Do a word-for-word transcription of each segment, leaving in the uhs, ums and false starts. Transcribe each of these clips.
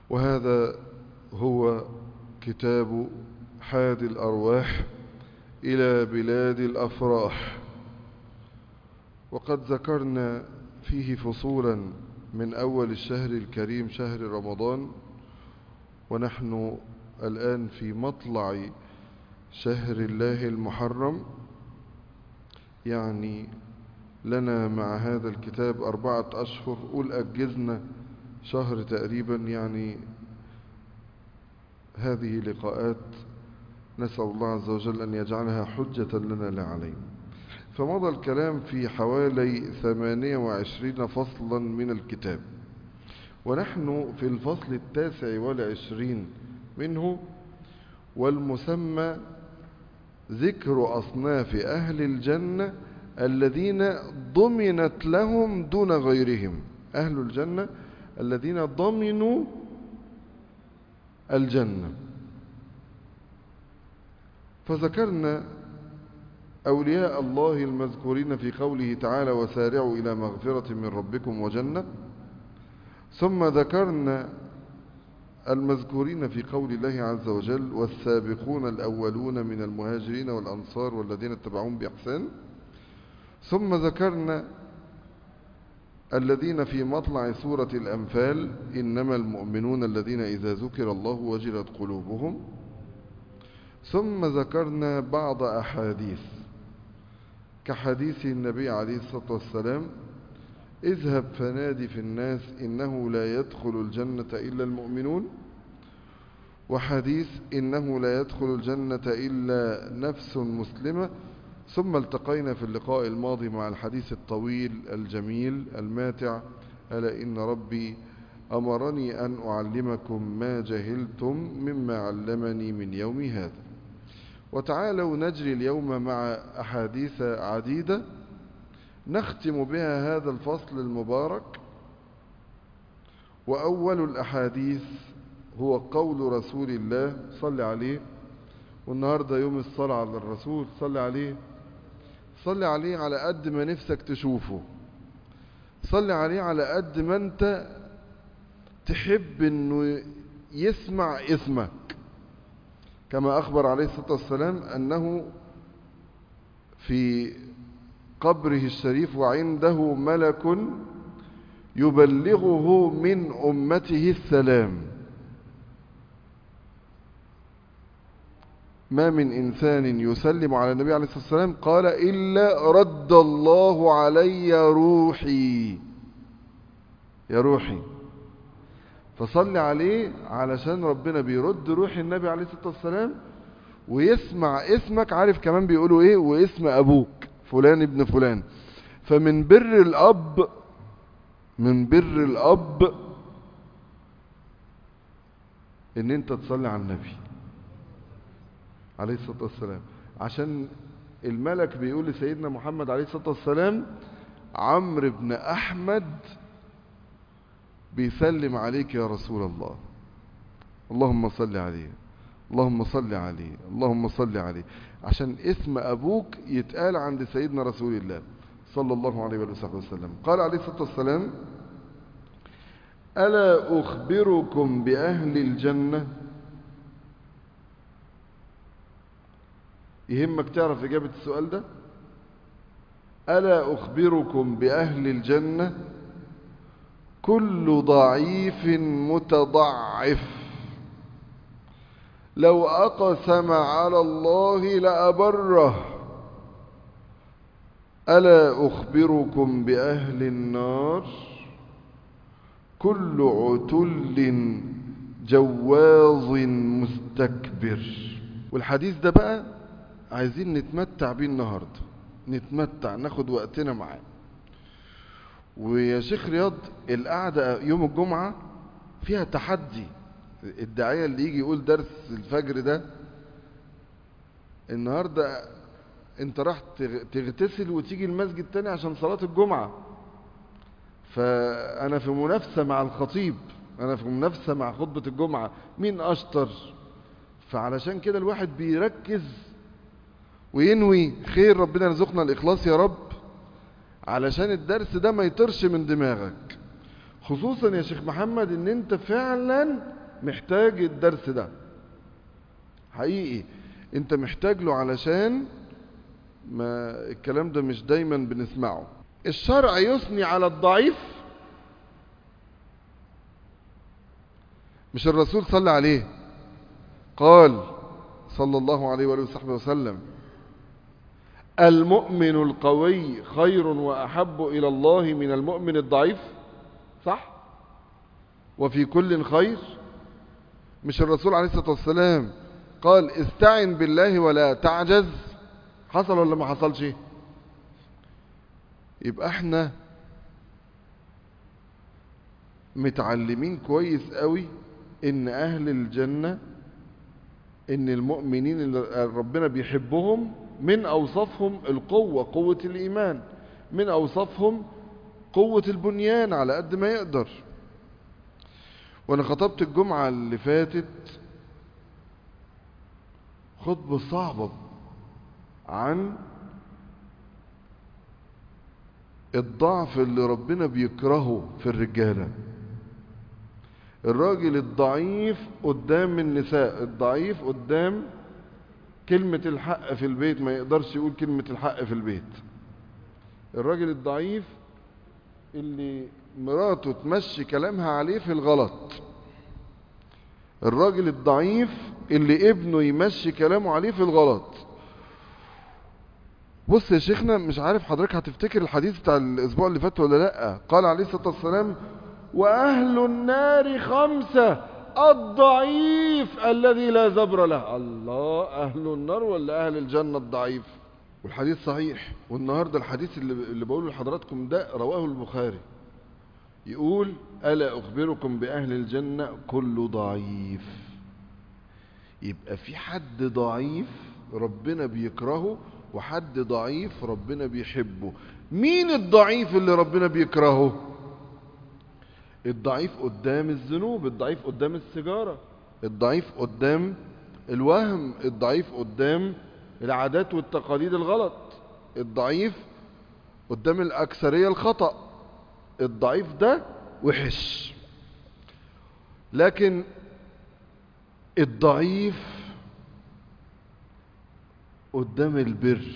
وهذا هو كتاب حادي الأرواح إلى بلاد الأفراح. وقد ذكرنا فيه فصولا من أول الشهر الكريم شهر رمضان، ونحن الآن في مطلع شهر الله المحرم، يعني لنا مع هذا الكتاب أربعة أشهر، قول أجزنا شهر تقريبا. يعني هذه لقاءات نسأل الله عز وجل أن يجعلها حجة لنا لا علينا. فمضى الكلام في حوالي ثمانية وعشرين فصلا من الكتاب، ونحن في الفصل التاسع والعشرين منه، والمسمى ذكر أصناف أهل الجنة الذين ضمنت لهم دون غيرهم. أهل الجنة الذين ضمنوا الجنة. فذكرنا أولياء الله المذكورين في قوله تعالى وسارعوا إلى مغفرة من ربكم وجنة. ثم ذكرنا المذكورين في قول الله عز وجل والسابقون الأولون من المهاجرين والأنصار والذين اتبعوهم بإحسان. ثم ذكرنا الذين في مطلع سورة الأنفال إنما المؤمنون الذين إذا ذكر الله وجلت قلوبهم. ثم ذكرنا بعض أحاديث كحديث النبي عليه الصلاة والسلام اذهب فنادي في الناس إنه لا يدخل الجنة إلا المؤمنون، وحديث إنه لا يدخل الجنة إلا نفس مسلمة. ثم التقينا في اللقاء الماضي مع الحديث الطويل الجميل الماتع ألا إن ربي أمرني أن أعلمكم ما جهلتم مما علمني من يوم هذا. وتعالوا نجري اليوم مع أحاديث عديدة نختم بها هذا الفصل المبارك. وأول الأحاديث هو قول رسول الله صلى عليه، والنهاردة يوم الصلاة على الرسول صلى عليه. صلى عليه على قد ما نفسك تشوفه، صلى عليه على قد ما انت تحب انه يسمع اسمك، كما أخبر عليه الصلاة والسلام أنه في قبره الشريف وعنده ملك يبلغه من أمته السلام. ما من إنسان يسلم على النبي عليه الصلاة والسلام قال إلا رد الله علي روحي، يا روحي. فصل عليه علشان ربنا بيرد روح النبي عليه الصلاة والسلام ويسمع اسمك. عارف كمان بيقولوا ايه؟ واسم أبوك فلان ابن فلان. فمن بر الأب، من بر الأب ان انت تصلي على النبي عليه الصلاة والسلام، عشان الملك بيقول لسيدنا محمد عليه الصلاة والسلام عمرو بن أحمد بيسلم عليك يا رسول الله، اللهم صل عليه، اللهم صل عليه، اللهم صل عليه، عشان اسم أبوك يتقال عند سيدنا رسول الله صلى الله عليه وسلم. قال عليه الصلاة والسلام ألا أخبركم بأهل الجنة؟ يهمك تعرف إجابة السؤال ده؟ ألا أخبركم بأهل الجنة؟ كل ضعيف متضعف لو أقسم على الله لأبره. ألا أخبركم بأهل النار؟ كل عتل جواظ مستكبر. والحديث ده بقى عايزين نتمتع بيه النهاردة، نتمتع ناخد وقتنا معاه. ويا شيخ رياض القعدة يوم الجمعة فيها تحدي. الداعية اللي يجي يقول درس الفجر ده النهاردة انت راح تغتسل وتيجي المسجد تاني عشان صلاة الجمعة، فأنا في منافسة مع الخطيب، أنا في منافسة مع خطبة الجمعة، مين أشطر؟ فعلشان كده الواحد بيركز وينوي خير، ربنا يرزقنا الإخلاص يا رب، علشان الدرس ده ما يطرش من دماغك. خصوصا يا شيخ محمد ان انت فعلا محتاج الدرس ده حقيقي، انت محتاج له، علشان ما الكلام ده مش دايما بنسمعه. الشرع يثني على الضعيف، مش الرسول صلى عليه قال صلى الله عليه وآله وصحبه وسلم: المؤمن القوي خير وأحب إلى الله من المؤمن الضعيف؟ صح؟ وفي كل خير. مش الرسول عليه الصلاة والسلام قال: استعن بالله ولا تعجز؟ حصل ولا ما حصلش؟ يبقى احنا متعلمين كويس قوي ان اهل الجنة، ان المؤمنين اللي ربنا بيحبهم من اوصافهم القوة، قوة الايمان، من اوصافهم قوة البنيان على قد ما يقدر. وانا خطبت الجمعة اللي فاتت خطبة صعبة عن الضعف اللي ربنا بيكرهه في الرجالة. الراجل الضعيف قدام النساء، الضعيف قدام كلمة الحق في البيت، ما يقدرش يقول كلمة الحق في البيت. الراجل الضعيف اللي مراته تمشي كلامها عليه في الغلط. الراجل الضعيف اللي ابنه يمشي كلامه عليه في الغلط. بص يا شيخنا، مش عارف حضرتك هتفتكر الحديث بتاع الاسبوع اللي فات ولا لا. قال عليه الصلاة والسلام: واهل النار خمسة: الضعيف الذي لا زبر له. الله، اهل النار ولا اهل الجنة الضعيف؟ والحديث صحيح. والنهاردة الحديث اللي, اللي بقوله لحضراتكم ده رواه البخاري، يقول: ألا أخبركم بأهل الجنة كل ضعيف. يبقى في حد ضعيف ربنا بيكرهه، وحد ضعيف ربنا بيحبه. مين الضعيف اللي ربنا بيكرهه؟ الضعيف قدام الذنوب، الضعيف قدام السيجارة، الضعيف قدام الوهم، الضعيف قدام العادات والتقاليد الغلط، الضعيف قدام الأكثرية الخطأ. الضعيف ده وحش. لكن الضعيف قدام البر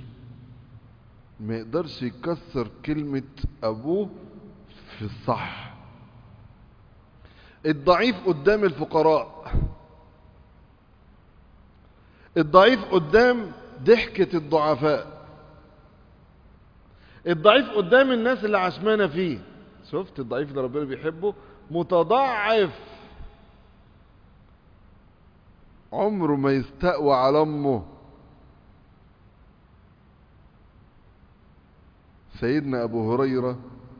ما يقدرش يكسر كلمة أبوه في الصح. الضعيف قدام الفقراء. الضعيف قدام ضحكة الضعفاء. الضعيف قدام الناس اللي عشمانة فيه. شفت الضعيف اللي ربنا بيحبه؟ متضعف، عمره ما يستقوى على امه. سيدنا ابو هريرة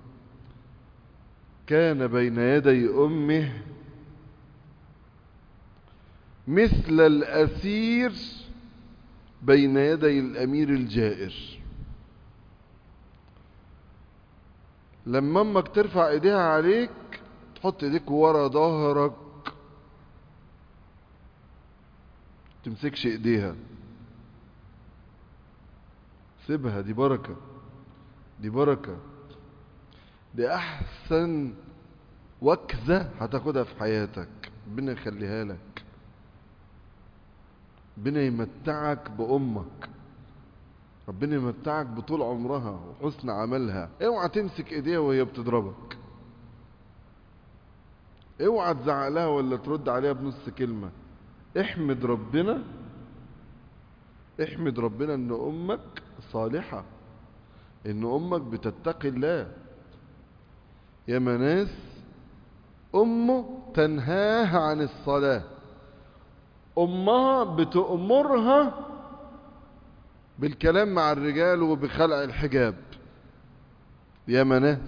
كان بين يدي امه مثل الاسير بين يدي الامير الجائر. لما امك ترفع ايديها عليك تحط ايديك ورا ظهرك، تمسكش ايديها، سيبها، دي بركة، دي بركة، دي احسن وكزة هتاخدها في حياتك. ربنا يخليها لك، ربنا يمتعك بامك، ربنا يمتعك بطول عمرها وحسن عملها. اوعى تمسك ايديها وهي بتضربك، اوعى تزعق لها ولا ترد عليها بنص كلمة. احمد ربنا، احمد ربنا ان امك صالحة، ان امك بتتقي الله. يا ناس امه تنهاها عن الصلاة، امها بتأمرها بالكلام مع الرجال وبخلع الحجاب. يا ناس،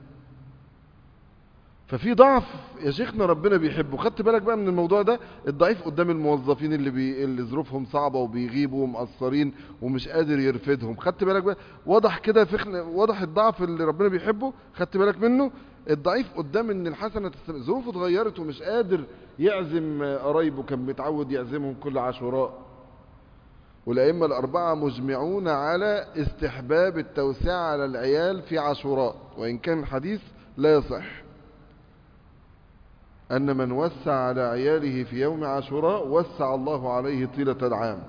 ففي ضعف يا شيخنا ربنا بيحبه. خدت بالك بقى من الموضوع ده؟ الضعيف قدام الموظفين اللي, بي... اللي ظروفهم صعبة وبيغيبوا ومقصرين ومش قادر يرفدهم. خدت بالك بقى؟ واضح كده فخن... واضح الضعف اللي ربنا بيحبه. خدت بالك منه؟ الضعيف قدام ان الحسنة تستمر، ظروفه اتغيرت ومش قادر يعزم قرايبه، كان متعود يعزمهم كل عاشوراء. والأئمة الأربعة مجمعون على استحباب التوسعة على العيال في عاشوراء، وإن كان الحديث لا يصح. أن من وسع على عياله في يوم عاشوراء وسع الله عليه طيلة العام.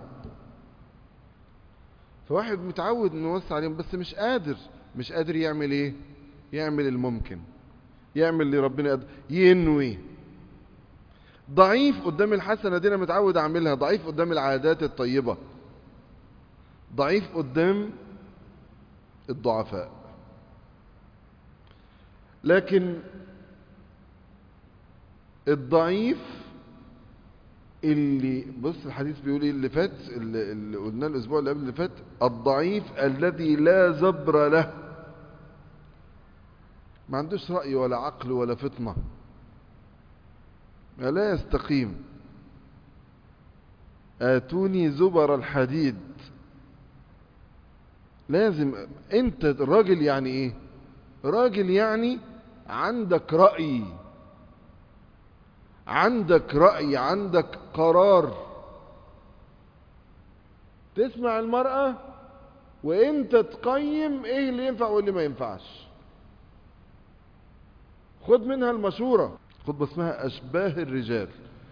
فواحد متعود انه يوسع عليهم بس مش قادر مش قادر يعمل ايه؟ يعمل الممكن، يعمل اللي ربنا قادر، ينوي. ضعيف قدام الحسنة دي انا متعود اعملها، ضعيف قدام العادات الطيبة، ضعيف قدام الضعفاء. لكن الضعيف اللي بص الحديث بيقول ايه اللي فات اللي, اللي قلناه الاسبوع اللي قبل اللي فات، الضعيف الذي لا زبر له، ما عندوش رأي ولا عقل ولا فطنة، لا يستقيم. آتوني زبر الحديد. لازم انت راجل، يعني ايه راجل؟ يعني عندك رأي، عندك رأي، عندك قرار. تسمع المرأة وانت تقيم ايه اللي ينفع واللي ما ينفعش. خد منها المشورة. خطبة اسمها أشباه الرجال،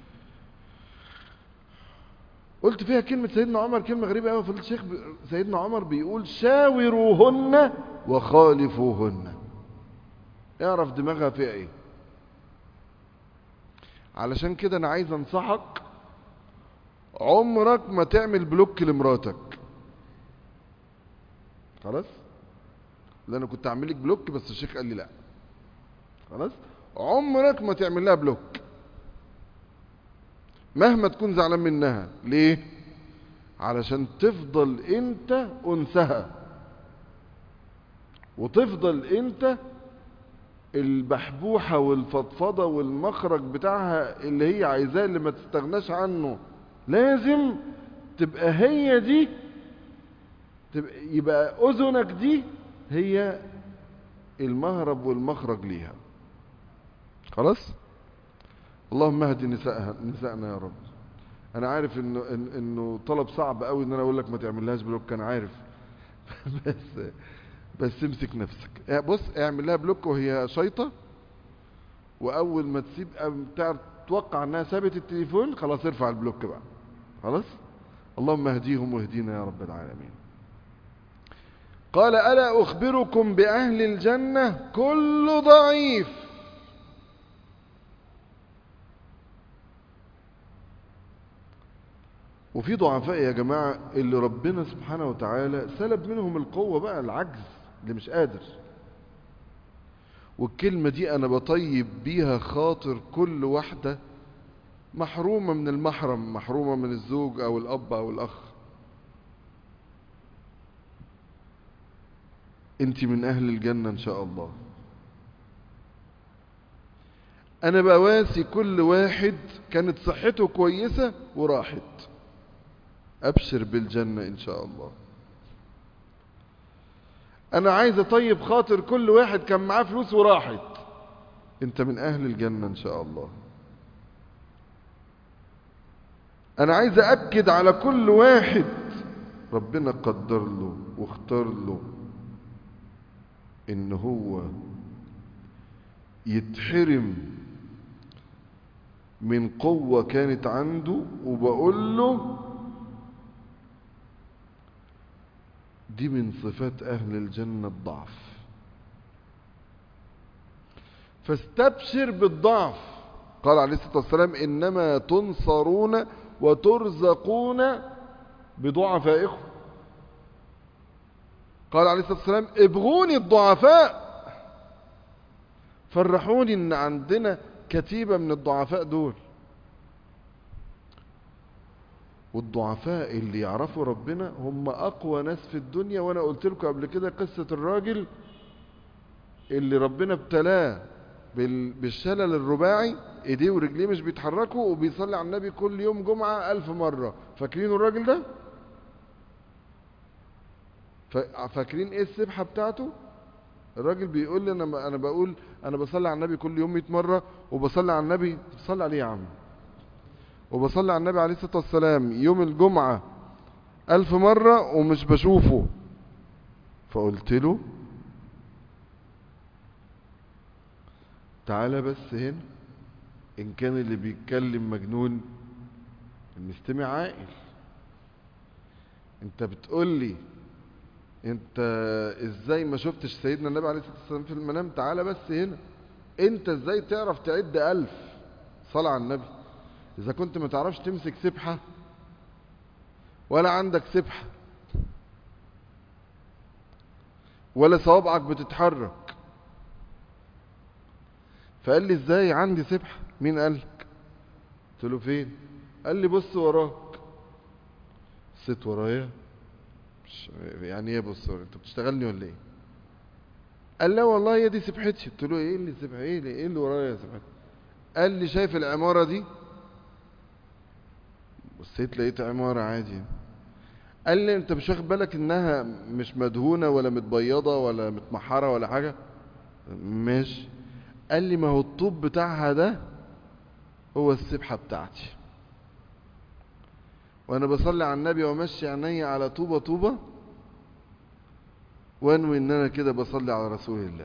قلت فيها كلمة سيدنا عمر، كلمة غريبة قوي. فضيلة الشيخ سيدنا عمر بيقول شاوروهن وخالفوهن. اعرف دماغها فيها ايه. علشان كده انا عايز انصحك، عمرك ما تعمل بلوك لمراتك. خلاص؟ لا انا كنت اعمل لك بلوك بس الشيخ قال لي لا. خلاص؟ عمرك ما تعمل لها بلوك مهما تكون زعلان منها. ليه؟ علشان تفضل انت انسها، وتفضل انت البحبوحة والفضفضة والمخرج بتاعها اللي هي عايزاه، اللي ما تستغناش عنه. لازم تبقى هي دي، تبقى يبقى اذنك دي هي المهرب والمخرج ليها. خلاص؟ اللهم اهدي نسائها نسائنا يا رب. انا عارف انه إن انه طلب صعب قوي ان انا اقول لك ما تعملهاش بلوك، انا عارف. بس بس امسك نفسك. بص اعمل لها بلوك وهي شيطه، واول ما تسيب تعرف توقع انها سابت التليفون، خلاص ارفع البلوك بقى. خلاص؟ اللهم اهديهم واهدينا يا رب العالمين. قال ألا أخبركم بأهل الجنة؟ كل ضعيف. وفي ضعفاء يا جماعة اللي ربنا سبحانه وتعالى سلب منهم القوة بقى، العجز اللي مش قادر. والكلمة دي أنا بطيب بيها خاطر كل واحدة محرومة من المحرم، محرومة من الزوج أو الأب أو الأخ. أنت من أهل الجنة إن شاء الله. أنا بواسي كل واحد كانت صحته كويسة وراحت، أبشر بالجنة إن شاء الله. أنا عايز أطيب خاطر كل واحد كان معاه فلوس وراحت، أنت من أهل الجنة إن شاء الله. أنا عايز أأكد على كل واحد ربنا قدر له واختار له إن هو يتحرم من قوة كانت عنده، وبقول له دي من صفات أهل الجنة الضعف. فاستبشر بالضعف. قال عليه الصلاة والسلام إنما تنصرون وترزقون بضعفائكم. قال عليه الصلاة والسلام ابغوني الضعفاء، فرحوني ان عندنا كتيبة من الضعفاء دول. والضعفاء اللي يعرفوا ربنا هم اقوى ناس في الدنيا. وانا قلت لكم قبل كده قصة الراجل اللي ربنا ابتلاه بالشلل الرباعي، ايديه ورجليه مش بيتحركوا، وبيصلي على النبي كل يوم جمعة الف مرة. فاكرين الراجل ده؟ فاكرين ايه السبحة بتاعته؟ الراجل بيقول لي انا انا بقول انا بصلي على النبي كل يوم مية مرة، وبصلي على النبي. بتصلي عليه يا عم؟ وبصلي على النبي عليه الصلاة والسلام يوم الجمعة ألف مرة ومش بشوفه. فقلت له تعالى بس هنا، إن كان اللي بيتكلم مجنون المستمع عاقل. انت بتقول لي انت ازاي ما شفتش سيدنا النبي عليه الصلاة والسلام في المنام؟ تعالى بس هنا. انت ازاي تعرف تعد ألف صلاة على النبي اذا كنت ما تعرفش تمسك سبحة ولا عندك سبحة ولا صوابعك بتتحرك؟ فقال لي ازاي عندي سبحة؟ مين قالك؟ قلت له فين؟ قال لي بص وراك. بصيت ورايا، مش يعني ايه بص ورايا؟ انت بتشتغلني ولا ايه؟ قال لا والله هي دي سبحتي. قلت له ايه اللي سبحتي؟ ايه اللي, إيه اللي ورايا يا سبحتي؟ قال لي شايف العمارة دي؟ بصيت لقيت عمارة عادي. قال لي انت مش واخد بالك انها مش مدهونة ولا متبيضة ولا متمحرة ولا حاجة؟ ماشي. قال لي ما هو الطوب بتاعها ده هو السبحة بتاعتي، وانا بصلي على النبي ومشي عيني على طوبة طوبة وانوي ان انا كده بصلي على رسول الله.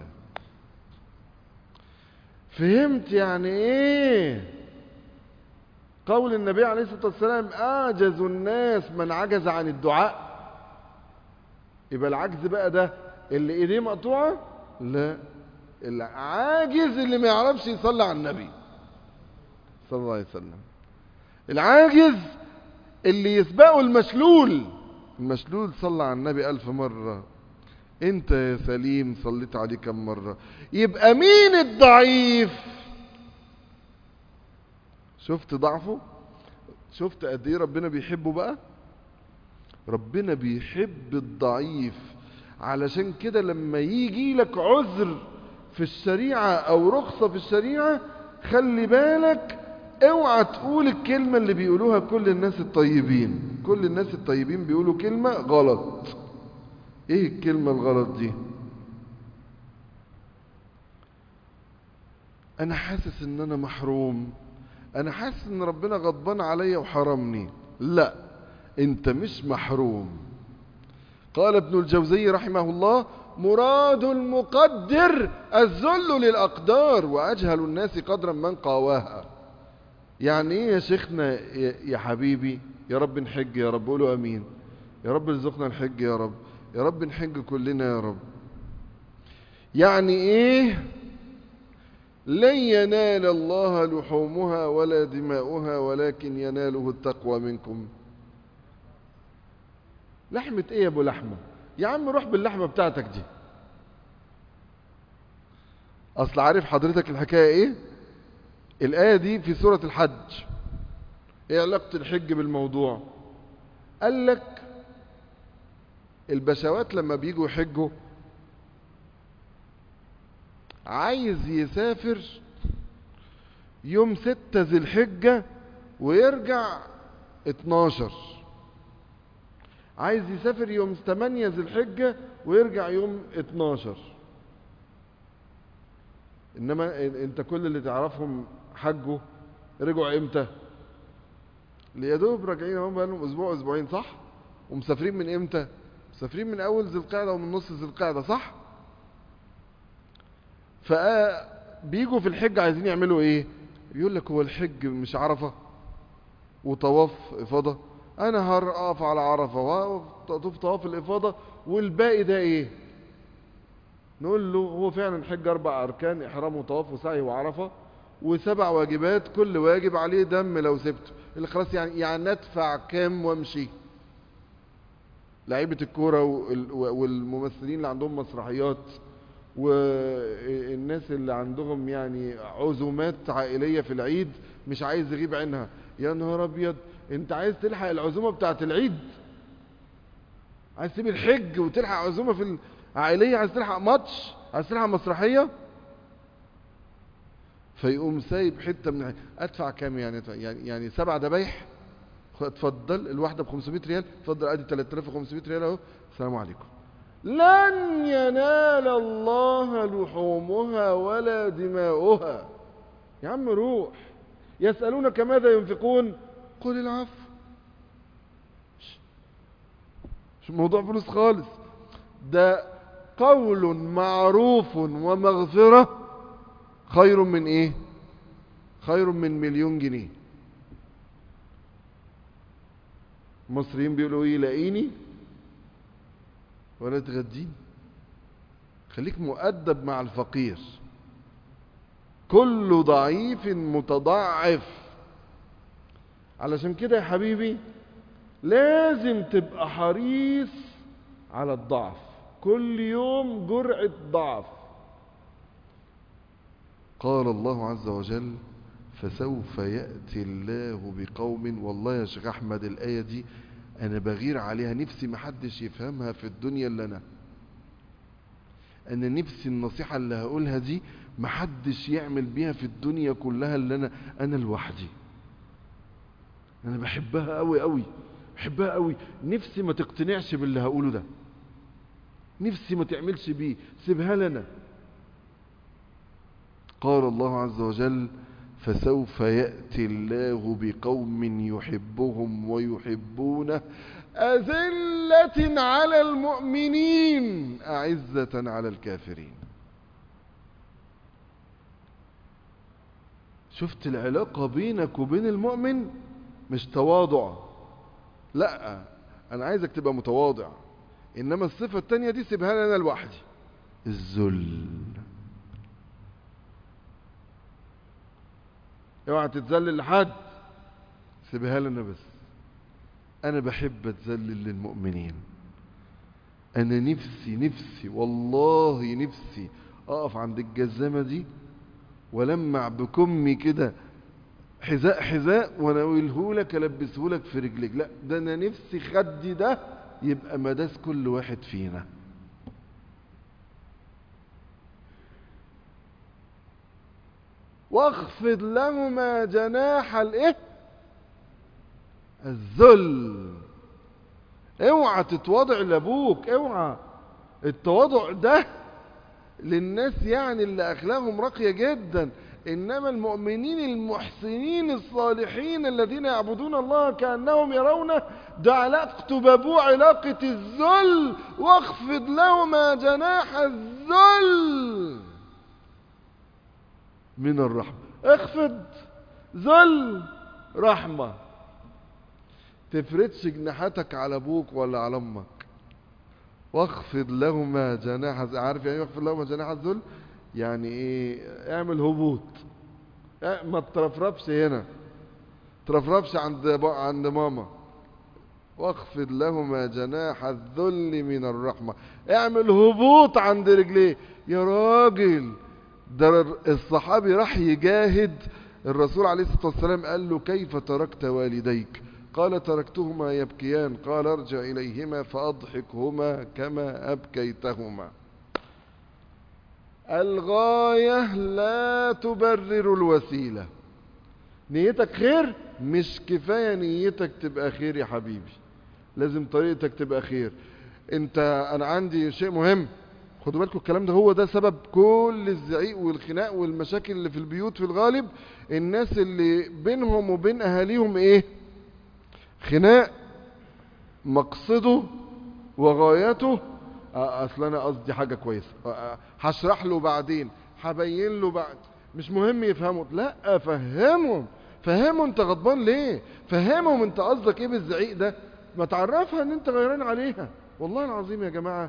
فهمت يعني ايه قول النبي عليه الصلاة والسلام اعجز الناس من عجز عن الدعاء؟ يبقى العجز بقى ده اللي ايديه مقطوعة؟ لا، العاجز اللي ما يعرفش يصلي على النبي صلى الله عليه وسلم. العاجز اللي يسبقه المشلول. المشلول صلى على النبي ألف مرة، انت يا سليم صليت عليه كم مرة؟ يبقى مين الضعيف؟ شفت ضعفه؟ شفت قد ايه ربنا بيحبه بقى؟ ربنا بيحب الضعيف. علشان كده لما يجي لك عذر في الشريعة او رخصة في الشريعة خلي بالك، اوعى تقول الكلمة اللي بيقولوها كل الناس الطيبين. كل الناس الطيبين بيقولوا كلمة غلط. ايه الكلمة الغلط دي؟ انا حاسس ان انا محروم، انا حاسس ان ربنا غضبان عليا وحرمني. لا، انت مش محروم. قال ابن الجوزي رحمه الله مراد المقدر الذل للأقدار وأجهل الناس قدرا من قاواها. يعني ايه يا شيخنا يا حبيبي؟ يا رب نحج يا رب. قولوا امين. يا رب ارزقنا الحج يا رب. يا رب نحج كلنا يا رب. يعني ايه لن ينال الله لحومها ولا دماؤها ولكن يناله التقوى منكم؟ لحمة ايه يا ابو لحمة؟ يا عم روح باللحمة بتاعتك دي. اصل عارف حضرتك الحكاية ايه؟ الآية دي في سورة الحج. ايه علاقة الحج بالموضوع؟ قال لك البشوات لما بيجوا يحجوا عايز يسافر يوم ستة ذي الحجة ويرجع اتناشر، عايز يسافر يوم تمانية ذي الحجة ويرجع يوم اتناشر. انما انت كل اللي تعرفهم حجوا رجعوا امتى؟ ليدوب راجعين هم بقالهم اسبوع اسبوعين صح؟ ومسافرين من امتى؟ مسافرين من اول ذي القعدة ومن نص ذي القعدة صح؟ فبيجوا في الحج عايزين يعملوا ايه؟ يقول لك هو الحج مش عرفة وطواف افاضة؟ انا هقف على عرفة وطوف طواف الافاضة والباقي ده ايه؟ نقول له هو فعلا الحج اربع اركان: احرام وطواف وسعي وعرفة، وسبع واجبات كل واجب عليه دم لو سبته. اللي خلاص يعني يعني ندفع كام وامشي. لعيبة الكورة والممثلين اللي عندهم مسرحيات والناس اللي عندهم يعني عزومات عائلية في العيد مش عايز يغيب عنها. يا نهار ابيض، انت عايز تلحق العزومة بتاعت العيد؟ عايز تسيب الحج وتلحق عزومة في العائلية؟ عايز تلحق ماتش؟ عايز تلحق مسرحية؟ فيقوم سايب حتة من ادفع كام يعني؟ يعني يعني سبع دبايح اتفضل الواحدة ب خمسمائة ريال، اتفضل ادي ثلاثة آلاف وخمسمائة ريال اهو، السلام عليكم. لن ينال الله لحومها ولا دماؤها. يا عم روح. يسألونك ماذا ينفقون قل العفو. مش موضوع فلوس خالص، ده قول معروف ومغفرة خير من ايه؟ خير من مليون جنيه. المصريين بيقولوا ايه؟ لاقيني ولا تغديني. خليك مؤدب مع الفقير. كل ضعيف متضعف. علشان كده يا حبيبي لازم تبقى حريص على الضعف، كل يوم جرعة ضعف. قال الله عز وجل فسوف يأتي الله بقوم. والله يا شيخ أحمد الآية دي أنا بغير عليها، نفسي محدش يفهمها في الدنيا إلا أنا. أنا نفسي النصيحة اللي هقولها دي محدش يعمل بيها في الدنيا كلها إلا أنا، أنا لوحدي. أنا بحبها أوي أوي، بحبها أوي. نفسي ما تقتنعش باللي هقوله ده، نفسي ما تعملش بيه، سيبها لنا. قال الله عز وجل فسوف يأتي الله بقوم يحبهم ويحبونه أذلة على المؤمنين أعزة على الكافرين. شفت العلاقة بينك وبين المؤمن؟ مش تواضع، لا، أنا عايزك تبقى متواضع، إنما الصفة التانية دي سيبها لي أنا لوحدي. الذل، اوعى تتذلل لحد، سيبها لنا بس. انا بحب اتذلل للمؤمنين. انا نفسي نفسي والله نفسي اقف عند الجزمة دي ولمع بكمي كده حذاء حذاء وناولهولك البسهولك في رجلك. لا، ده انا نفسي خدي ده يبقى مداس كل واحد فينا. واخفض لهما جناح الايه؟ الذل. اوعى تتواضع لابوك، اوعى. التواضع ده للناس يعني اللي اخلاقهم راقية جدا، انما المؤمنين المحسنين الصالحين الذين يعبدون الله كأنهم يرونه، ده علاقته بابوه علاقة الذل. واخفض لهما جناح الذل من الرحمة. اخفض، ذل، رحمة. تفردش جناحاتك على ابوك ولا على امك. واخفض لهما جناح، عارف يعني واخفض لهما جناح الذل؟ يعني ايه؟ اعمل هبوط، ما ترفرفش هنا، ترفرفش عند عند ماما. واخفض لهما جناح الذل من الرحمة. اعمل هبوط عند رجليه. يا راجل ده الصحابي راح يجاهد، الرسول عليه الصلاة والسلام قال له كيف تركت والديك؟ قال تركتهما يبكيان. قال ارجع إليهما فأضحكهما كما أبكيتهما. الغاية لا تبرر الوسيلة. نيتك خير، مش كفاية نيتك تبقى خير يا حبيبي، لازم طريقتك تبقى خير. انت انا عندي شيء مهم، خدوا بالكم الكلام ده هو ده سبب كل الزعيق والخناق والمشاكل اللي في البيوت في الغالب. الناس اللي بينهم وبين اهاليهم ايه؟ خناق. مقصده وغايته اصل انا قصدي حاجة كويسة، هشرح له بعدين، هبين له بعد، مش مهم يفهموا. لا، فهمهم، فهموا انت غضبان ليه، فهمهم انت قصدك ايه بالزعيق ده، ما تعرفها ان انت غيران عليها. والله العظيم يا جماعة،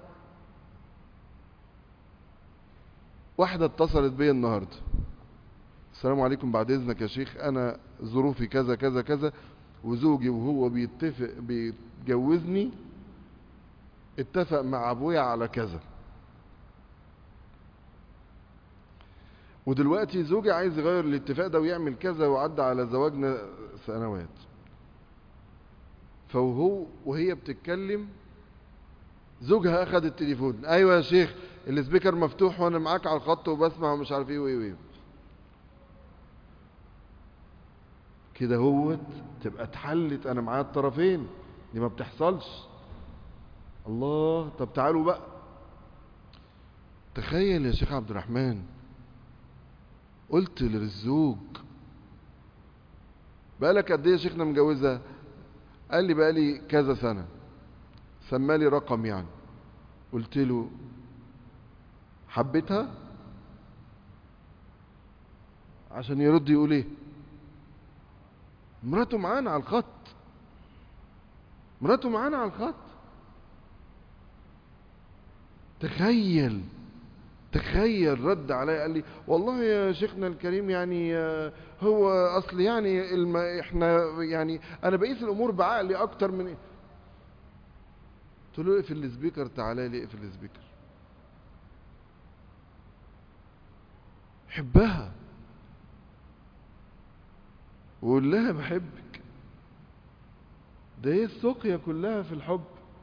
واحدة اتصلت بيا النهاردة، السلام عليكم بعد اذنك يا شيخ، انا ظروفي كذا كذا كذا، وزوجي وهو بيتفق بيتجوزني اتفق مع ابويا على كذا، ودلوقتي زوجي عايز يغير الاتفاق ده ويعمل كذا، وعدى على زواجنا سنوات. فوهو وهي بتتكلم زوجها اخد التليفون، ايوه يا شيخ السبيكر مفتوح وانا معاك على الخط وبسمع ومش عارف ايه وايه وايه كده. هوت تبقى اتحلت، انا معايا الطرفين، دي ما بتحصلش. الله، طب تعالوا بقى، تخيل يا شيخ عبد الرحمن، قلت للزوج بقالك قد ايه يا شيخنا مجوزها؟ قال لي بقالي كذا سنة، سمالي رقم يعني. قلت له حبيتها؟ عشان يرد يقول ايه؟ مراته معانا على الخط، مراته معانا على الخط. تخيل تخيل رد علي قال لي والله يا شيخنا الكريم يعني هو اصل يعني الم... احنا يعني انا بقيس الامور بعقلي اكتر من. قلت له اقفل السبيكر، تعالى لي اقفل السبيكر. حبها وقول لها بحبك، ده هي السقيا كلها في الحب.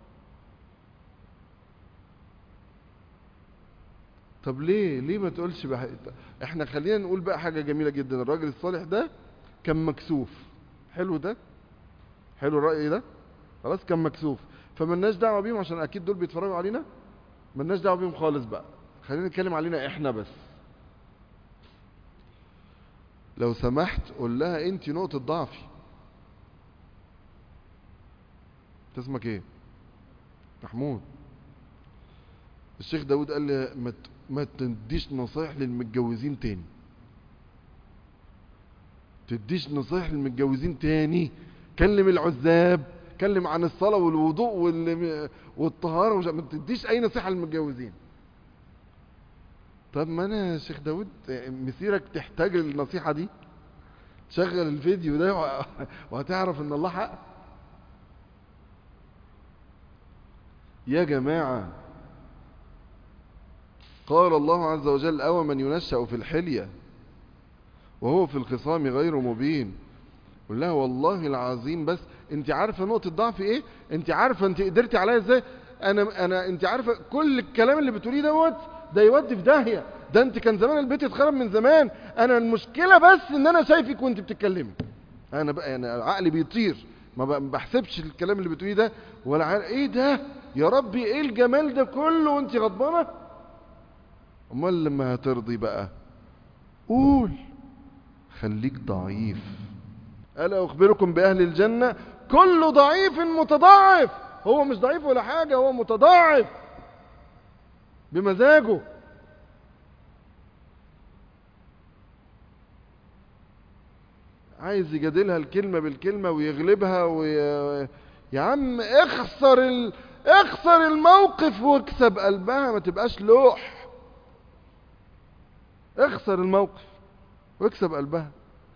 طب ليه ليه ما تقولش بحق؟ احنا خلينا نقول بقى حاجة جميلة جدا. الراجل الصالح ده كان مكسوف. حلو ده، حلو الرأي ده. خلاص كان مكسوف، فملناش دعوة بيهم عشان اكيد دول بيتفرجوا علينا. ملناش دعوة بيهم خالص بقى، خلينا نتكلم علينا احنا بس. لو سمحت قول لها انت نقطة ضعفي. انت اسمك ايه؟ محمود. الشيخ داود قال لي ما ما تديش نصايح للمتجوزين تاني، تديش نصايح للمتجوزين تاني. كلم العزاب، كلم عن الصلاة والوضوء والطهارة، وش... ما تديش اي نصيحة للمتجوزين. طب ما انا يا شيخ داود مسيرك تحتاج النصيحة دي. شغل الفيديو ده وهتعرف ان الله حق. يا جماعة قال الله عز وجل أو من ينشأ في الحلية وهو في الخصام غير مبين. قل لها والله العظيم بس انت عارفة نقطة ضعف ايه؟ انت عارفة انت قدرتي عليها ازاي؟ انا انا انت عارفة كل الكلام اللي بتقوليه دوت ده يودي في داهية. ده انت كان زمان البيت اتخرب من زمان. انا المشكلة بس ان انا شايفك وانت بتتكلمي. انا بقى انا عقلي بيطير، ما بحسبش الكلام اللي بتقوليه ده ولا عارف ايه ده. يا ربي ايه الجمال ده كله وانت غضبانة؟ امال لما هترضي بقى قول خليك ضعيف. ألا أخبركم بأهل الجنة كل ضعيف متضاعف. هو مش ضعيف ولا حاجة، هو متضاعف بمزاجه. عايز يجادلها الكلمة بالكلمة ويغلبها وي... يا عم اخسر ال... اخسر الموقف واكسب قلبها، ما تبقاش لوح. اخسر الموقف واكسب قلبها،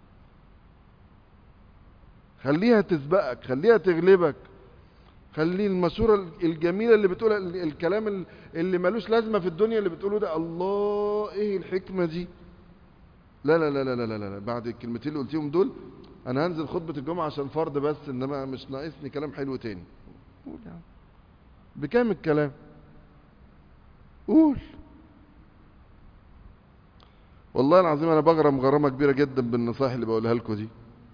خليها تسبقك، خليها تغلبك. خلي المشورة الجميلة اللي بتقول الكلام اللي ملوش لازمة في الدنيا اللي بتقوله ده، الله ايه الحكمة دي. لا لا لا لا لا لا, لا. بعد الكلمتين اللي قلتيهم دول انا هنزل خطبة الجمعة عشان فرض بس، انما مش ناقصني كلام حلو تاني. قول يعني بكام الكلام؟ قول. والله العظيم انا بغرم غرامة كبيرة جدا بالنصائح اللي بقولها لكم دي.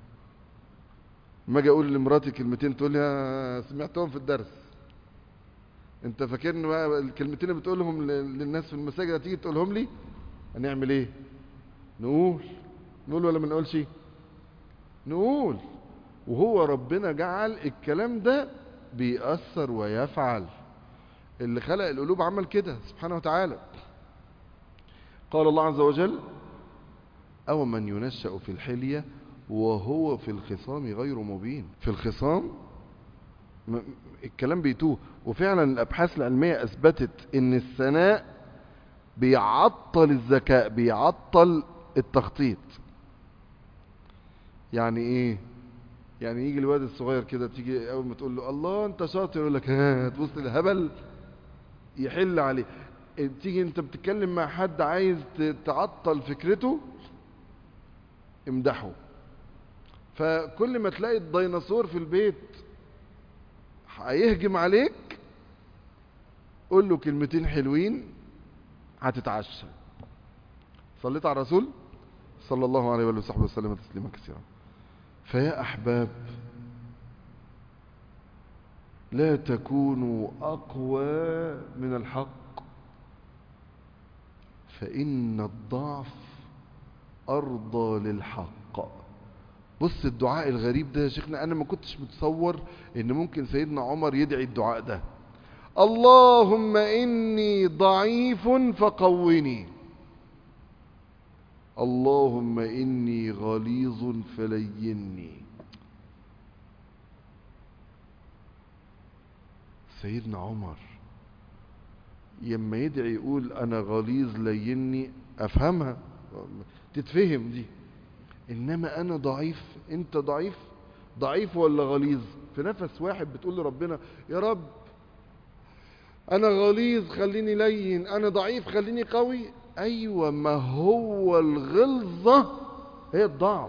ما اجي اقول لمراتي كلمتين تقول لي سمعتهم في الدرس. انت فاكرني بقى الكلمتين اللي بتقولهم للناس في المساجد هتيجي تقولهم لي؟ هنعمل ايه؟ نقول نقول ولا ما نقولش؟ نقول. وهو ربنا جعل الكلام ده بيأثر ويفعل. اللي خلق القلوب عمل كده سبحانه وتعالى. قال الله عز وجل أو من ينشأ في الحلية وهو في الخصام غير مبين. في الخصام الكلام بيتوه. وفعلا الأبحاث العلمية أثبتت إن الثناء بيعطل الذكاء، بيعطل التخطيط. يعني إيه؟ يعني يجي الواد الصغير كده تيجي أول ما تقول له الله أنت شاطر يقول لك ها، تبص الهبل يحل عليه. تيجي أنت بتتكلم مع حد عايز تعطل فكرته امدحه. فكل ما تلاقي الديناصور في البيت هيهجم عليك قول له كلمتين حلوين هتتعشى. صليت على الرسول صلى الله عليه وآله وصحبه وسلم تسليما كثيرا. فيا أحباب لا تكونوا أقوى من الحق، فإن الضعف أرضى للحق. بص الدعاء الغريب ده يا شيخنا، أنا ما كنتش متصور إن ممكن سيدنا عمر يدعي الدعاء ده. اللهم إني ضعيف فقوني، اللهم إني غليظ فليني. سيدنا عمر يما يدعي يقول انا غليظ ليني افهمها تتفهم دي، انما انا ضعيف، انت ضعيف ضعيف ولا غليظ؟ في نفس واحد بتقول لربنا يا رب انا غليظ خليني لين، انا ضعيف خليني قوي. ايوه، ما هو الغلظة هي الضعف،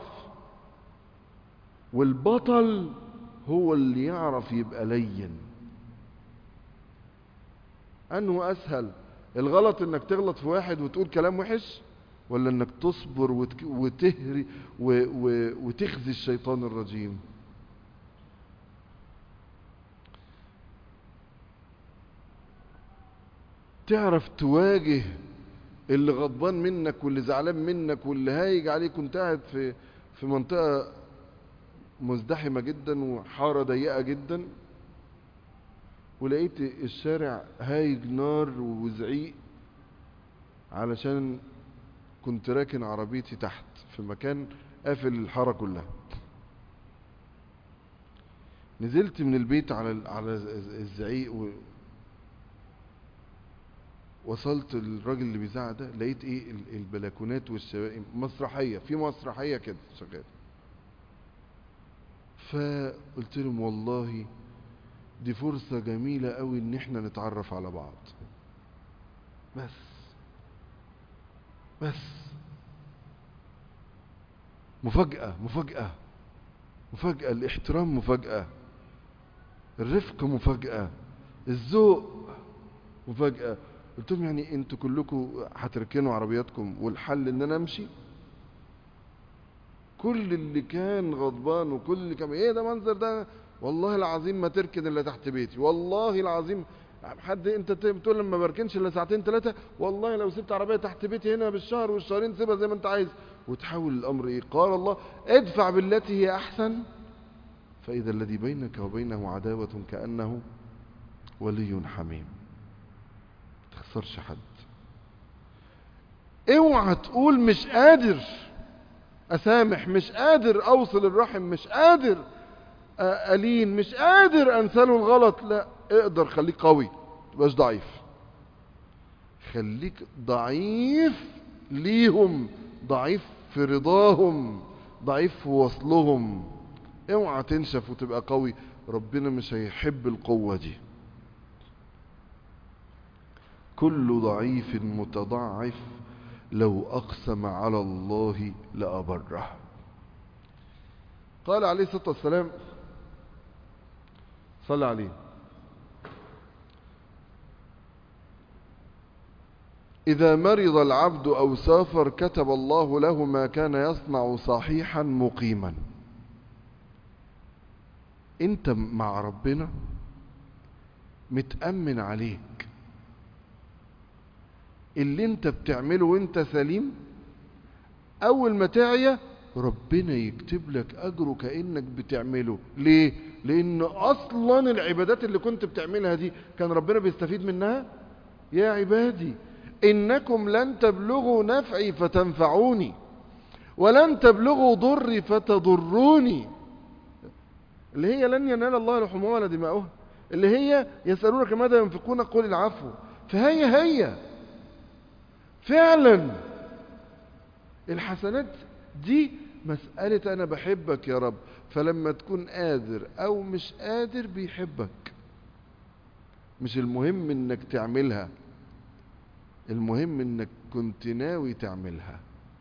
والبطل هو اللي يعرف يبقى لين. انه اسهل الغلط انك تغلط في واحد وتقول كلام وحش، ولا انك تصبر وتك... وتهري و... و... وتخزي الشيطان الرجيم؟ تعرف تواجه اللي غضبان منك واللي زعلان منك واللي هايج عليك. كنت قاعد في في منطقة مزدحمة جدا وحارة ضيقة جدا، ولقيت الشارع هايج نار وزعيق علشان كنت راكن عربيتي تحت في مكان قافل الحارة كلها. نزلت من البيت على على الزعيق و وصلت للراجل اللي بيزعق ده، لقيت ايه البلكونات والشبابيك مسرحيه، في مسرحيه كده شغاله. فقلت لهم والله دي فرصه جميله قوي ان احنا نتعرف على بعض. بس بس مفاجاه مفاجاه مفاجاه، الاحترام مفاجاه، الرفق مفاجاه، الذوق مفاجاه. قلت لهم يعني انتوا كلكم هتركنوا عربياتكم والحل ان انا امشي؟ كل اللي كان غضبان وكل اللي كان ايه ده منظر ده، والله العظيم ما تركن الا تحت بيتي، والله العظيم حد انت بتقول لما بركنش الا ساعتين ثلاثه، والله لو سبت عربيه تحت بيتي هنا بالشهر والشهرين سيبها زي ما انت عايز. وتحول الامر ايه؟ قال الله ادفع بالتي هي احسن فاذا الذي بينك وبينه عداوه كانه ولي حميم. ما تخسرش حد. اوعى تقول مش قادر اسامح، مش قادر اوصل الرحم، مش قادر الين، مش قادر انساله الغلط. لا، اقدر، خليك قوي، متبقاش ضعيف. خليك ضعيف ليهم، ضعيف في رضاهم، ضعيف في وصلهم. اوعى تنشف وتبقى قوي، ربنا مش هيحب القوة دي. كل ضعيف متضعف لو أقسم على الله لأبره. قال عليه الصلاة والسلام، صلى عليه، إذا مرض العبد أو سافر كتب الله له ما كان يصنع صحيحا مقيما. انت مع ربنا متأمن عليك، اللي انت بتعمله وانت سليم اول ما تعيا ربنا يكتب لك اجره كأنك بتعمله. ليه؟ لان اصلا العبادات اللي كنت بتعملها دي كان ربنا بيستفيد منها. يا عبادي انكم لن تبلغوا نفعي فتنفعوني ولن تبلغوا ضري فتضروني، اللي هي لن ينال الله لحومها ولا دماؤها، اللي هي يسألونك ماذا ينفقون قل العفو. فهي هي فعلا الحسنات دي مسألة أنا بحبك يا رب، فلما تكون قادر أو مش قادر بيحبك. مش المهم إنك تعملها، المهم إنك كنت ناوي تعملها.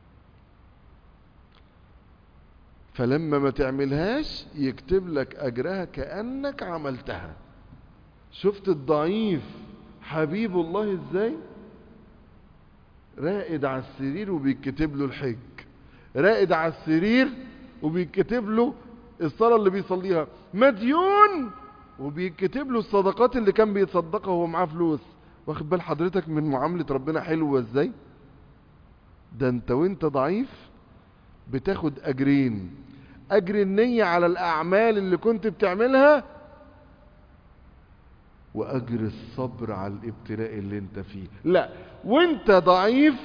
فلما ما تعملهاش يكتب لك أجرها كأنك عملتها. شفت الضعيف حبيب الله إزاي؟ راقد على السرير وبيكتب له الحج، راقد على السرير وبيكتب له الصلاة اللي بيصليها، مديون وبيكتب له الصدقات اللي كان بيتصدقها وهو معاه فلوس. واخد بال حضرتك من معاملة ربنا حلوة ازاي؟ ده انت وانت ضعيف بتاخد اجرين، اجر النية على الاعمال اللي كنت بتعملها، واجر الصبر على الابتلاء اللي انت فيه. لا، وانت ضعيف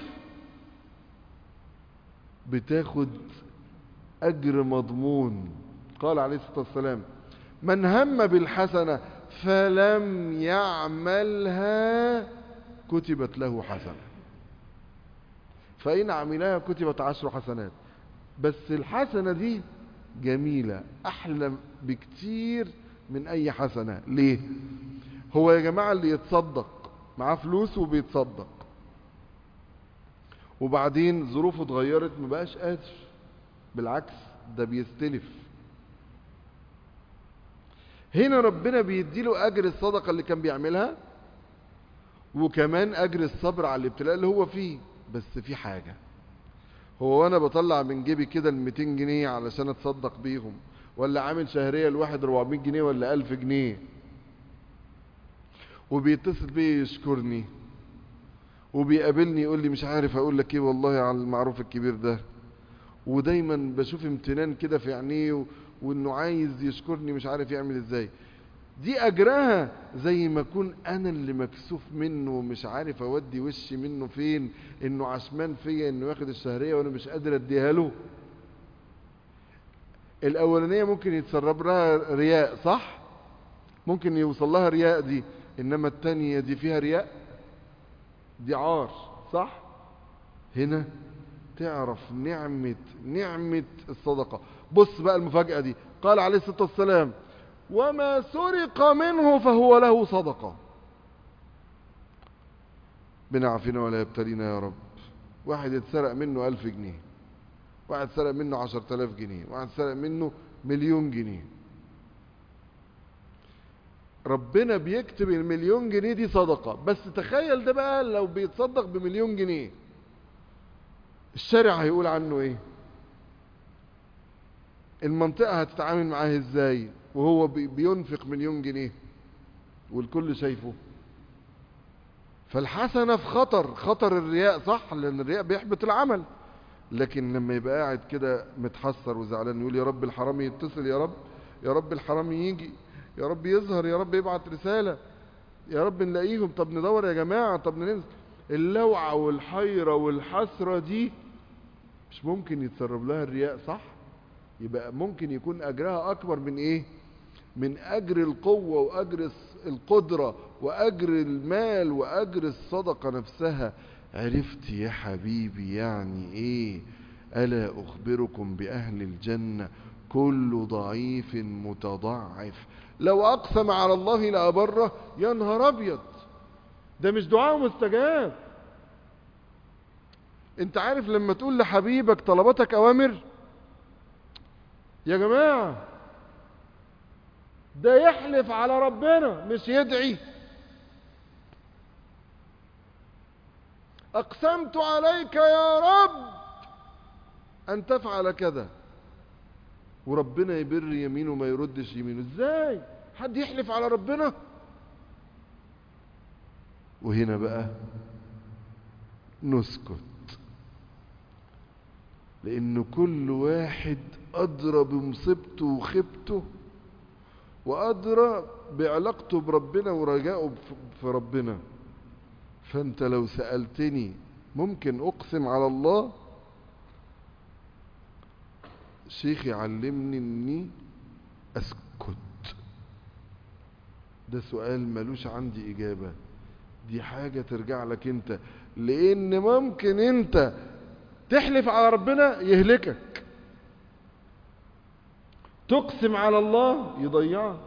بتاخد اجر مضمون. قال عليه الصلاة والسلام من هم بالحسنة فلم يعملها كتبت له حسنة، فإن عملها كتبت عشر حسنات. بس الحسنة دي جميلة، أحلى بكتير من أي حسنة. ليه؟ هو يا جماعة اللي يتصدق معاه فلوس وبيتصدق، وبعدين ظروفه اتغيرت ما بقاش قادر، بالعكس ده بيستلف، هنا ربنا بيديله أجر الصدقة اللي كان بيعملها، وكمان أجر الصبر على الابتلاء اللي هو فيه. بس في حاجة، هو وانا بطلع من جيبي كده الميتين جنيه علشان اتصدق بيهم، ولا عامل شهرية الواحد اربعمية جنيه ولا الف جنيه، وبيتصل بيه يشكرني وبيقابلني يقول لي مش عارف اقول لك ايه والله على المعروف الكبير ده، ودايما بشوف امتنان كده في عينيه و... وانه عايز يشكرني مش عارف يعمل ازاي، دي اجرها زي ما اكون انا اللي مكسوف منه ومش عارف اودي وشي منه فين، انه عشمان فيا انه ياخد الشهرية وانا مش قادر اديها له. الاولانية ممكن يتسرب لها رياء، صح؟ ممكن يوصل لها رياء دي، انما التانية دي فيها رياء، دي عار، صح؟ هنا تعرف نعمة نعمة الصدقة. بص بقى المفاجأة دي، قال عليه الصلاة والسلام وما سرق منه فهو له صدقة. بنعفنا ولا يبتلينا يا رب. واحد يتسرق منه ألف جنيه، واحد سرق منه عشر تلاف جنيه، واحد سرق منه مليون جنيه، ربنا بيكتب المليون جنيه دي صدقة. بس تخيل ده بقى لو بيتصدق بمليون جنيه، الشارع هيقول عنه ايه؟ المنطقة هتتعامل معاه ازاي وهو بينفق مليون جنيه والكل شايفه؟ فالحسنة في خطر، خطر الرياء، صح؟ لأن الرياء بيحبط العمل. لكن لما يبقى قاعد كده متحسر وزعلان يقول يا رب الحرامي يتصل، يا رب يا رب الحرامي يجي، يا رب يظهر، يا رب يبعت رسالة، يا رب نلاقيهم، طب ندور يا جماعة، طب ننزل. اللوعة والحيرة والحسرة دي مش ممكن يتسرب لها الرياء، صح؟ يبقى ممكن يكون أجرها أكبر من إيه؟ من أجر القوة وأجر القدرة وأجر المال وأجر الصدقة نفسها. عرفت يا حبيبي يعني إيه؟ ألا أخبركم بأهل الجنة كل ضعيف متضعف لو أقسم على الله لأبره. يا نهار أبيض، ده مش دعاء مستجاب. انت عارف لما تقول لحبيبك طلباتك أوامر، يا جماعة ده يحلف على ربنا مش يدعي. أقسمت عليك يا رب أن تفعل كذا، وربنا يبر يمينه ما يردش يمينه. ازاي حد يحلف على ربنا؟ وهنا بقى نسكت، لأن كل واحد أدرى بمصيبته وخيبته وأدرى بعلاقته بربنا ورجائه في ربنا. فأنت لو سألتني ممكن أقسم على الله؟ شيخي علمني أني أسكت. ده سؤال ملوش عندي إجابة، دي حاجة ترجع لك أنت، لأن ممكن أنت تحلف على ربنا يهلكك، تقسم على الله يضيعك.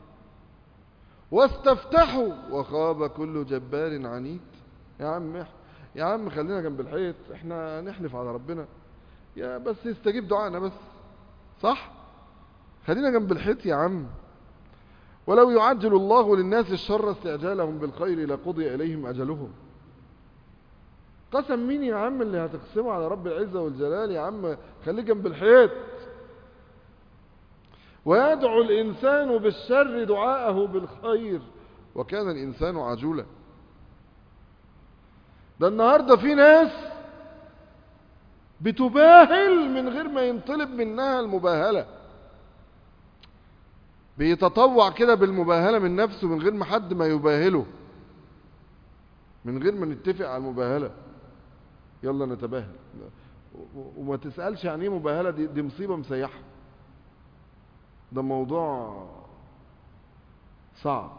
واستفتحوا وخاب كل جبار عنيد. يا عم يا عم خلينا جنب الحيط، احنا نحلف على ربنا يا بس يستجيب دعانا بس، صح؟ خلينا جنب الحيط يا عم. ولو يعجل الله للناس الشر استعجالهم بالخير لقضي إليهم أجلهم. قسم مين يا عم اللي هتقسمه على رب العزة والجلال؟ يا عم خليه جنب الحيط. ويدعو الإنسان بالشر دعاءه بالخير وكان الإنسان عجولا. ده النهاردة في ناس بتباهل من غير ما ينطلب منها المباهلة، بيتطوع كده بالمباهلة من نفسه من غير ما حد ما يباهله، من غير ما نتفق على المباهلة يلا نتباهل. وما تسألش يعني ايه مباهلة، دي, دي مصيبة مسيحة، ده موضوع صعب.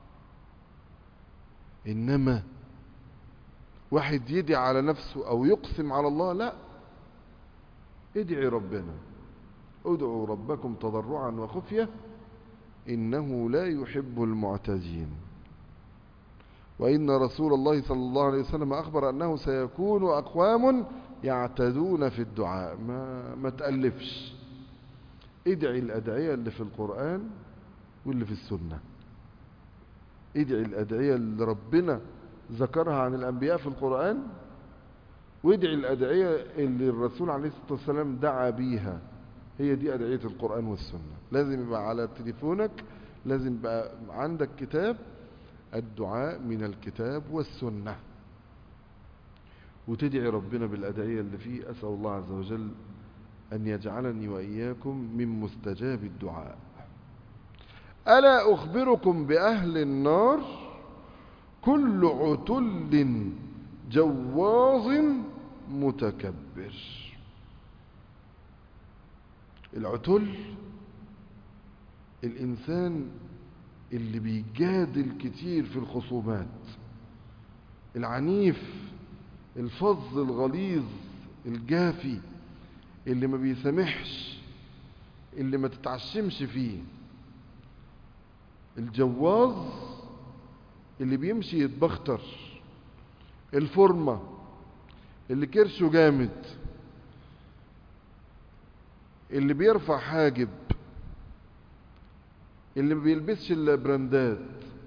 إنما واحد يدعي على نفسه أو يقسم على الله، لا، ادعي ربنا، ادعوا ربكم تضرعا وخفية إنه لا يحب المعتدين. وإن رسول الله صلى الله عليه وسلم أخبر أنه سيكون أقوام يعتدون في الدعاء. ما, ما تألفش، ادعي الأدعية اللي في القرآن واللي في السنة. ادعي الأدعية اللي ربنا ذكرها عن الأنبياء في القرآن، وادعي الأدعية اللي الرسول عليه الصلاة والسلام دعا بيها. هي دي أدعية القرآن والسنة. لازم يبقى على تليفونك، لازم يبقى عندك كتاب الدعاء من الكتاب والسنة، وتدعي ربنا بالأدعية اللي فيه. أسأل الله عز وجل أن يجعلني وإياكم من مستجاب الدعاء. ألا أخبركم بأهل النار؟ كل عتل جواظ متكبر. العتل الإنسان اللي بيجادل كتير في الخصومات، العنيف، الفظ الغليظ الجافي، اللي ما بيسامحش، اللي ما تتعشمش فيه. الجواظ اللي بيمشي يتبختر، الفورمة اللي كرشه جامد، اللي بيرفع حاجب، اللي ما بيلبسش الا براندات،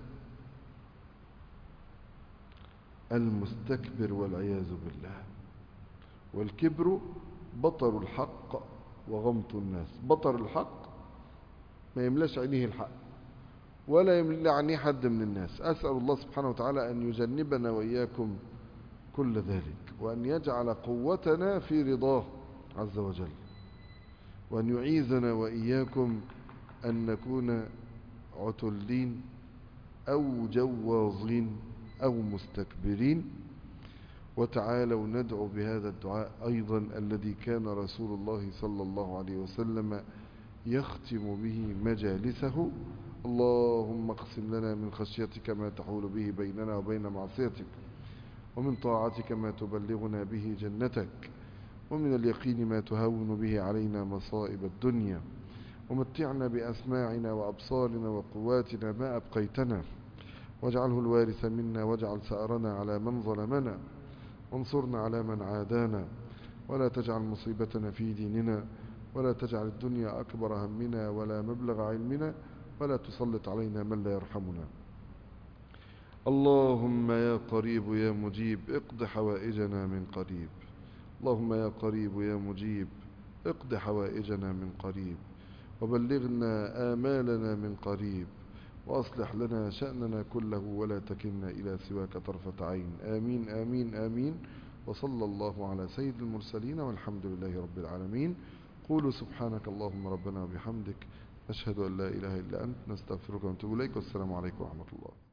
المستكبر والعياذ بالله. والكبر بطر الحق وغمط الناس. بطر الحق، ما يملاش عينيه الحق ولا يملى عينيه حد من الناس. أسأل الله سبحانه وتعالى أن يجنبنا وإياكم كل ذلك، وأن يجعل قوتنا في رضاه عز وجل، وأن يعيذنا وإياكم أن نكون عتلين أو جواظين أو مستكبرين. وتعالوا ندعو بهذا الدعاء أيضا الذي كان رسول الله صلى الله عليه وسلم يختم به مجالسه. اللهم اقسم لنا من خشيتك ما تحول به بيننا وبين معصيتك، ومن طاعتك ما تبلغنا به جنتك، ومن اليقين ما تهون به علينا مصائب الدنيا، ومتعنا بأسماعنا وأبصارنا وقواتنا ما أبقيتنا، واجعله الوارث منا، واجعل ثأرنا على من ظلمنا، وانصرنا على من عادانا، ولا تجعل مصيبتنا في ديننا، ولا تجعل الدنيا أكبر همنا ولا مبلغ علمنا، ولا تسلط علينا من لا يرحمنا. اللهم يا قريب يا مجيب اقض حوائجنا من قريب. اللهم يا قريب يا مجيب اقض حوائجنا من قريب، وبلغنا آمالنا من قريب، وأصلح لنا شأننا كله، ولا تكلنا إلى سواك طرفة عين. آمين آمين آمين. وصلى الله على سيد المرسلين، والحمد لله رب العالمين. قولوا سبحانك اللهم ربنا وبحمدك، نشهد أن لا إله إلا أنت، نستغفرك ونتوب إليك، والسلام عليكم ورحمة الله.